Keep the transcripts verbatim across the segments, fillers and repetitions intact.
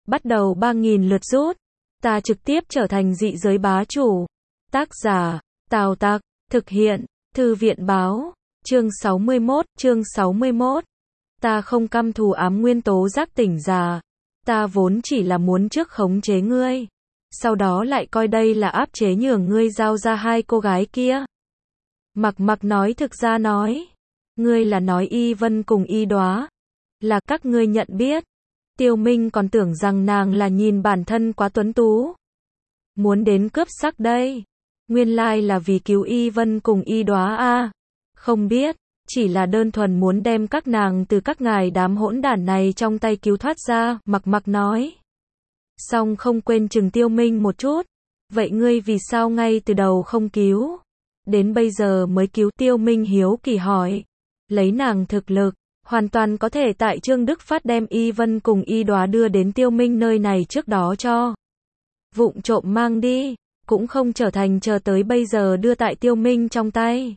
bắt đầu ba nghìn lượt rút. Ta trực tiếp trở thành dị giới bá chủ. Tác giả, Tào Tặc, thực hiện, Thư viện báo, chương sáu mươi mốt, chương sáu mươi mốt. Ta không căm thù ám nguyên tố giác tỉnh giả. Ta vốn chỉ là muốn trước khống chế ngươi. Sau đó lại coi đây là áp chế nhường ngươi giao ra hai cô gái kia. Mặc mặc nói thực ra nói. Ngươi là nói Y Vân cùng Y Đóa. Là các ngươi nhận biết. Tiêu Minh còn tưởng rằng nàng là nhìn bản thân quá tuấn tú. Muốn đến cướp sắc đây. Nguyên lai là vì cứu Y Vân cùng Y Đóa a. À. Không biết, chỉ là đơn thuần muốn đem các nàng từ các ngài đám hỗn đản này trong tay cứu thoát ra, Mặc mặc nói. Xong không quên chừng Tiêu Minh một chút. Vậy ngươi vì sao ngay từ đầu không cứu? Đến bây giờ mới cứu? Tiêu Minh hiếu kỳ hỏi. Lấy nàng thực lực, hoàn toàn có thể tại Trương Đức Phát đem Y Vân cùng Y Đóa đưa đến Tiêu Minh nơi này trước đó cho vụng trộm mang đi, cũng không trở thành chờ tới bây giờ đưa tại Tiêu Minh trong tay.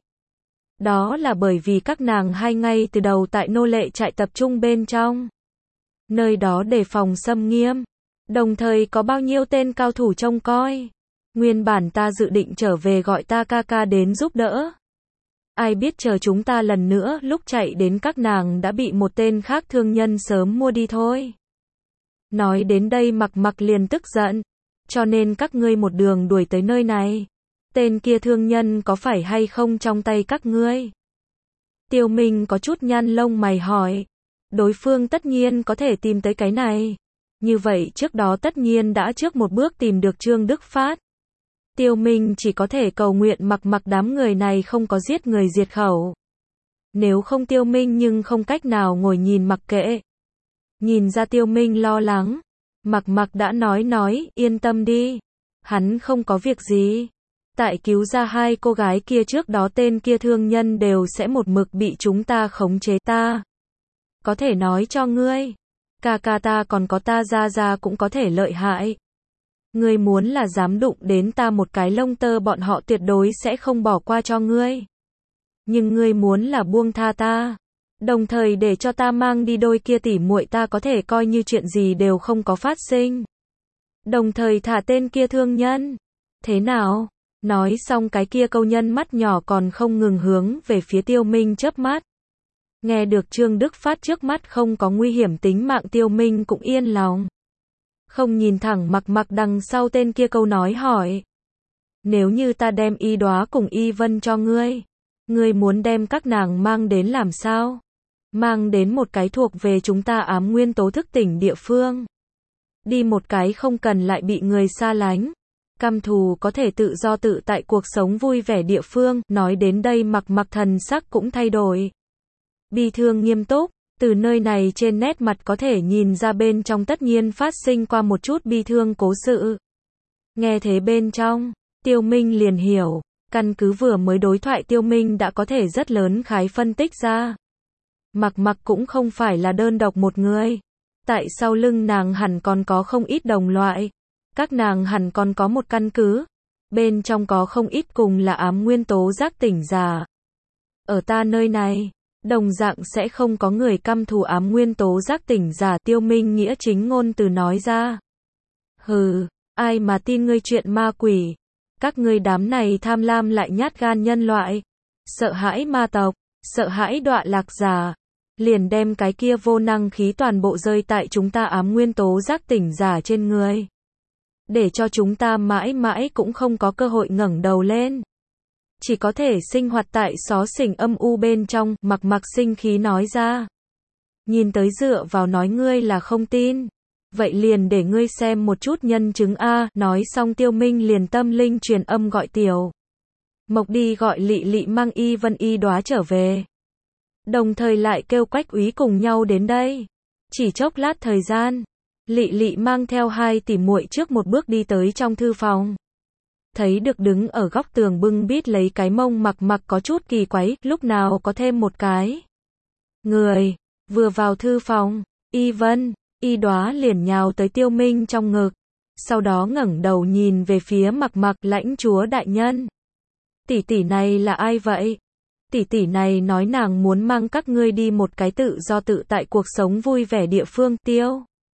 Đó là bởi vì các nàng hai ngay từ đầu tại nô lệ trại tập trung bên trong. Nơi đó đề phòng xâm nghiêm, đồng thời có bao nhiêu tên cao thủ trông coi. Nguyên bản ta dự định trở về gọi ta ca ca đến giúp đỡ. Ai biết chờ chúng ta lần nữa lúc chạy đến các nàng đã bị một tên khác thương nhân sớm mua đi thôi. Nói đến đây Mặc mặc liền tức giận. Cho nên các ngươi một đường đuổi tới nơi này. Tên kia thương nhân có phải hay không trong tay các ngươi? Tiêu Minh có chút nhăn lông mày hỏi. Đối phương tất nhiên có thể tìm tới cái này. Như vậy trước đó tất nhiên đã trước một bước tìm được Trương Đức Phát. Tiêu Minh chỉ có thể cầu nguyện Mặc mặc đám người này không có giết người diệt khẩu. Nếu không Tiêu Minh nhưng không cách nào ngồi nhìn mặc kệ. Nhìn ra Tiêu Minh lo lắng. Mặc mặc đã nói nói, yên tâm đi. Hắn không có việc gì. Tại cứu ra hai cô gái kia trước đó tên kia thương nhân đều sẽ một mực bị chúng ta khống chế ta. Có thể nói cho ngươi. Ca ca ta còn có ta ra ra cũng có thể lợi hại. Ngươi muốn là dám đụng đến ta một cái lông tơ bọn họ tuyệt đối sẽ không bỏ qua cho ngươi. Nhưng ngươi muốn là buông tha ta. Đồng thời để cho ta mang đi đôi kia tỉ muội ta có thể coi như chuyện gì đều không có phát sinh. Đồng thời thả tên kia thương nhân. Thế nào? Nói xong cái kia câu nhân mắt nhỏ còn không ngừng hướng về phía Tiêu Minh chớp mắt. Nghe được Trương Đức Phát trước mắt không có nguy hiểm tính mạng Tiêu Minh cũng yên lòng. Không nhìn thẳng Mặc mặc đằng sau tên kia câu nói hỏi. Nếu như ta đem Y Đóa cùng Y Vân cho ngươi, ngươi muốn đem các nàng mang đến làm sao? Mang đến một cái thuộc về chúng ta ám nguyên tố thức tỉnh địa phương. Đi một cái không cần lại bị người xa lánh. Căm thù có thể tự do tự tại cuộc sống vui vẻ địa phương. Nói đến đây Mặc mặc thần sắc cũng thay đổi. Bi thương nghiêm túc. Từ nơi này trên nét mặt có thể nhìn ra bên trong tất nhiên phát sinh qua một chút bi thương cố sự. Nghe thế bên trong, Tiêu Minh liền hiểu. Căn cứ vừa mới đối thoại Tiêu Minh đã có thể rất lớn khái phân tích ra. Mặc mặc cũng không phải là đơn độc một người. Tại sau lưng nàng hẳn còn có không ít đồng loại. Các nàng hẳn còn có một căn cứ. Bên trong có không ít cùng là ám nguyên tố giác tỉnh giả. Ở ta nơi này, đồng dạng sẽ không có người căm thù ám nguyên tố giác tỉnh giả. Tiêu Minh nghĩa chính ngôn từ nói ra. Hừ, ai mà tin ngươi chuyện ma quỷ. Các ngươi đám này tham lam lại nhát gan nhân loại. Sợ hãi ma tộc, sợ hãi đọa lạc giả. Liền đem cái kia vô năng khí toàn bộ rơi tại chúng ta ám nguyên tố giác tỉnh giả trên người. Để cho chúng ta mãi mãi cũng không có cơ hội ngẩng đầu lên. Chỉ có thể sinh hoạt tại xó xỉnh âm u bên trong. Mặc mặc sinh khí nói ra. Nhìn tới dựa vào nói ngươi là không tin. Vậy liền để ngươi xem một chút nhân chứng a. Nói xong Tiêu Minh liền tâm linh truyền âm gọi Tiểu Mộc đi gọi Lị Lị mang Y Vân Y Đóa trở về. Đồng thời lại kêu Quách úy cùng nhau đến đây. Chỉ chốc lát thời gian, Lị Lị mang theo hai tỷ muội trước một bước đi tới trong thư phòng. Thấy được đứng ở góc tường bưng bít lấy cái mông Mặc mặc có chút kỳ quái, lúc nào có thêm một cái người. Vừa vào thư phòng, Y Vân, Y Đóa liền nhào tới Tiêu Minh trong ngực. Sau đó ngẩng đầu nhìn về phía Mặc mặc, lãnh chúa đại nhân. Tỷ tỷ này là ai vậy? Tỷ tỷ này nói nàng muốn mang các ngươi đi một cái tự do tự tại cuộc sống vui vẻ địa phương. Tiêu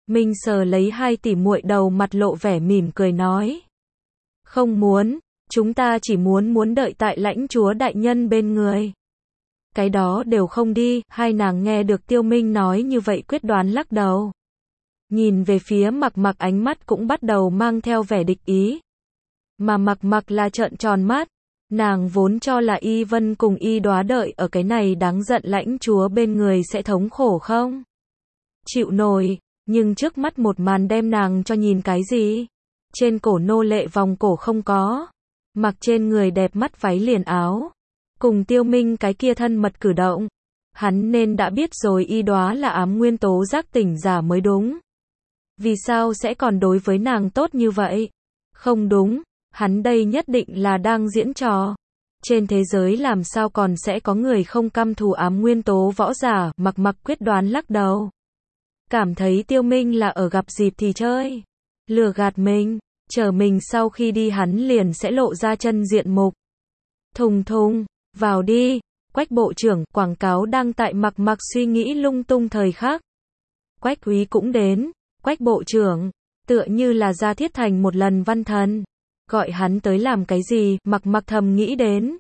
Minh sờ lấy hai tỷ muội đầu, mặt lộ vẻ mỉm cười nói. Không muốn, chúng ta chỉ muốn muốn đợi tại lãnh chúa đại nhân bên người. Cái đó đều không đi, hai nàng nghe được Tiêu Minh nói như vậy quyết đoán lắc đầu. Nhìn về phía Mặc Mặc, ánh mắt cũng bắt đầu mang theo vẻ địch ý. Mà Mặc Mặc là trợn tròn mắt, nàng vốn cho là Y Vân cùng Y Đóa đợi ở cái này đáng giận lãnh chúa bên người sẽ thống khổ không chịu nổi, nhưng trước mắt một màn đem nàng cho nhìn cái gì? Trên cổ nô lệ vòng cổ không có, mặc trên người đẹp mắt váy liền áo, cùng Tiêu Minh cái kia thân mật cử động, hắn nên đã biết rồi Y Đóa là ám nguyên tố giác tỉnh giả mới đúng. Vì sao sẽ còn đối với nàng tốt như vậy? Không đúng, hắn đây nhất định là đang diễn trò. Trên thế giới làm sao còn sẽ có người không căm thù ám nguyên tố võ giả? Mặc Mặc quyết đoán lắc đầu. Cảm thấy Tiêu Minh là ở gặp dịp thì chơi, lừa gạt mình, chờ mình sau khi đi hắn liền sẽ lộ ra chân diện mục. Thùng thùng, vào đi. Quách bộ trưởng, quảng cáo đang tại Mặc Mặc suy nghĩ lung tung thời khắc. Quách Úy cũng đến. Quách bộ trưởng, tựa như là Gia Thiết Thành một lần văn thần, gọi hắn tới làm cái gì? Mặc Mặc thầm nghĩ đến.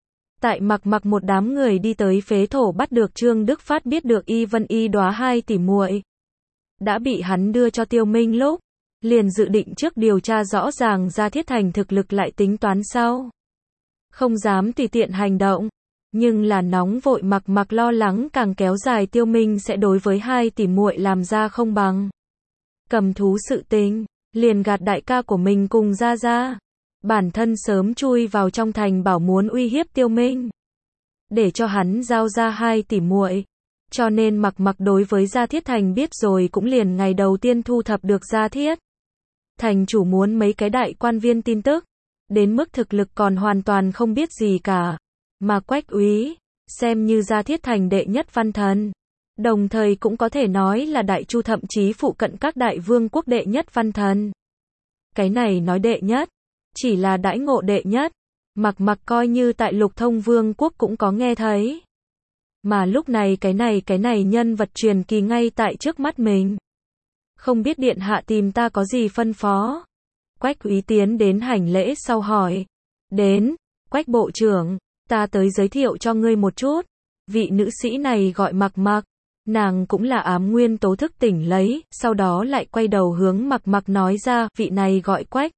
Tại Mặc Mặc một đám người đi tới phế thổ bắt được Trương Đức Phát, biết được Y Vân Y Đóa hai tỷ muội đã bị hắn đưa cho Tiêu Minh lúc, liền dự định trước điều tra rõ ràng Gia Thiết Thành thực lực lại tính toán sau. Không dám tùy tiện hành động, nhưng là nóng vội. Mặc Mặc lo lắng càng kéo dài Tiêu Minh sẽ đối với hai tỷ muội làm ra không bằng. Cầm thú sự tình, liền gạt đại ca của mình cùng Gia Gia. Bản thân sớm chui vào trong thành bảo muốn uy hiếp Tiêu Minh, để cho hắn giao ra hai tỷ muội. Cho nên Mặc Mặc đối với Gia Thiết Thành biết rồi cũng liền ngày đầu tiên thu thập được Gia Thiết Thành chủ muốn mấy cái đại quan viên tin tức, đến mức thực lực còn hoàn toàn không biết gì cả. Mà Quách Úy, xem như Gia Thiết Thành đệ nhất văn thần, đồng thời cũng có thể nói là Đại Chu thậm chí phụ cận các đại vương quốc đệ nhất văn thần. Cái này nói đệ nhất, chỉ là đãi ngộ đệ nhất, Mặc Mặc coi như tại Lục Thông Vương quốc cũng có nghe thấy. Mà lúc này cái này cái này nhân vật truyền kỳ ngay tại trước mắt mình. Không biết điện hạ tìm ta có gì phân phó? Quách Úy tiến đến hành lễ sau hỏi. Đến, Quách bộ trưởng, ta tới giới thiệu cho ngươi một chút. Vị nữ sĩ này gọi Mặc Mặc, nàng cũng là ám nguyên tố thức tỉnh lấy, sau đó lại quay đầu hướng Mặc Mặc nói ra, vị này gọi Quách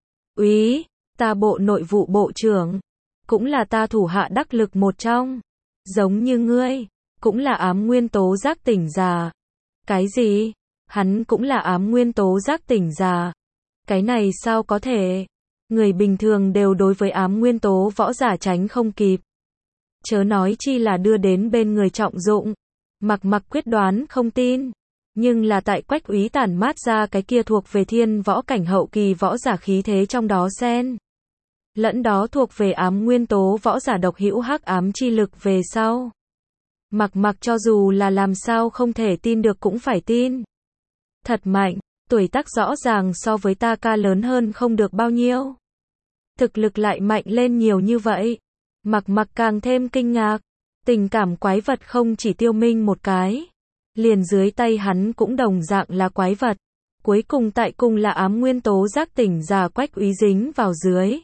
Úy, ta bộ nội vụ bộ trưởng, cũng là ta thủ hạ đắc lực một trong. Giống như ngươi, cũng là ám nguyên tố giác tỉnh giả. Cái gì? Hắn cũng là ám nguyên tố giác tỉnh giả. Cái này sao có thể? Người bình thường đều đối với ám nguyên tố võ giả tránh không kịp. Chớ nói chi là đưa đến bên người trọng dụng. Mặc Mặc quyết đoán không tin. Nhưng là tại Quách Úy tản mát ra cái kia thuộc về thiên võ cảnh hậu kỳ võ giả khí thế trong đó xen lẫn đó thuộc về ám nguyên tố võ giả độc hữu hắc ám chi lực về sau. Mặc Mặc cho dù là làm sao không thể tin được cũng phải tin. Thật mạnh, tuổi tác rõ ràng so với ta ca lớn hơn không được bao nhiêu. Thực lực lại mạnh lên nhiều như vậy. Mặc Mặc càng thêm kinh ngạc. Tình cảm quái vật không chỉ Tiêu Minh một cái. Liền dưới tay hắn cũng đồng dạng là quái vật. Cuối cùng tại cùng là ám nguyên tố giác tỉnh giả Quách Úy dính vào dưới.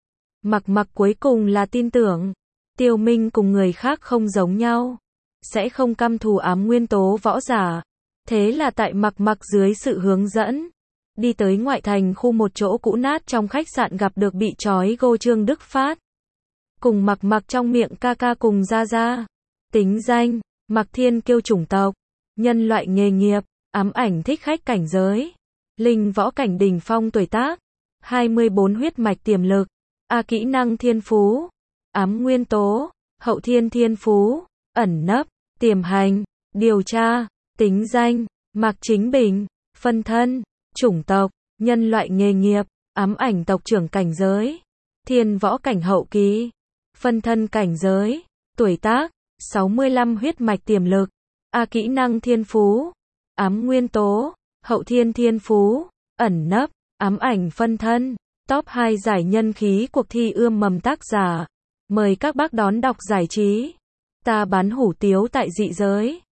Mặc Mặc cuối cùng là tin tưởng. Tiêu Minh cùng người khác không giống nhau. Sẽ không căm thù ám nguyên tố võ giả. Thế là tại Mặc Mặc dưới sự hướng dẫn, đi tới ngoại thành khu một chỗ cũ nát trong khách sạn gặp được bị trói gô Trương Đức Phát. Cùng Mặc Mặc trong miệng ca ca cùng Gia Gia. Tính danh, Mặc Thiên Kiêu chủng tộc, nhân loại nghề nghiệp, ám ảnh thích khách cảnh giới, linh võ cảnh đỉnh phong tuổi tác, hai mươi bốn huyết mạch tiềm lực, A kỹ năng thiên phú, ám nguyên tố, hậu thiên thiên phú, ẩn nấp, tiềm hành, điều tra, tính danh, Mạc Chính Bình, phân thân, chủng tộc, nhân loại nghề nghiệp, ám ảnh tộc trưởng cảnh giới, thiên võ cảnh hậu kỳ, phân thân cảnh giới, tuổi tác, sáu mươi lăm huyết mạch tiềm lực, A kỹ năng thiên phú, ám nguyên tố, hậu thiên thiên phú, ẩn nấp, ám ảnh phân thân. Top hai giải nhân khí cuộc thi ươm mầm tác giả. Mời các bác đón đọc giải trí. Ta bán hủ tiếu tại dị giới.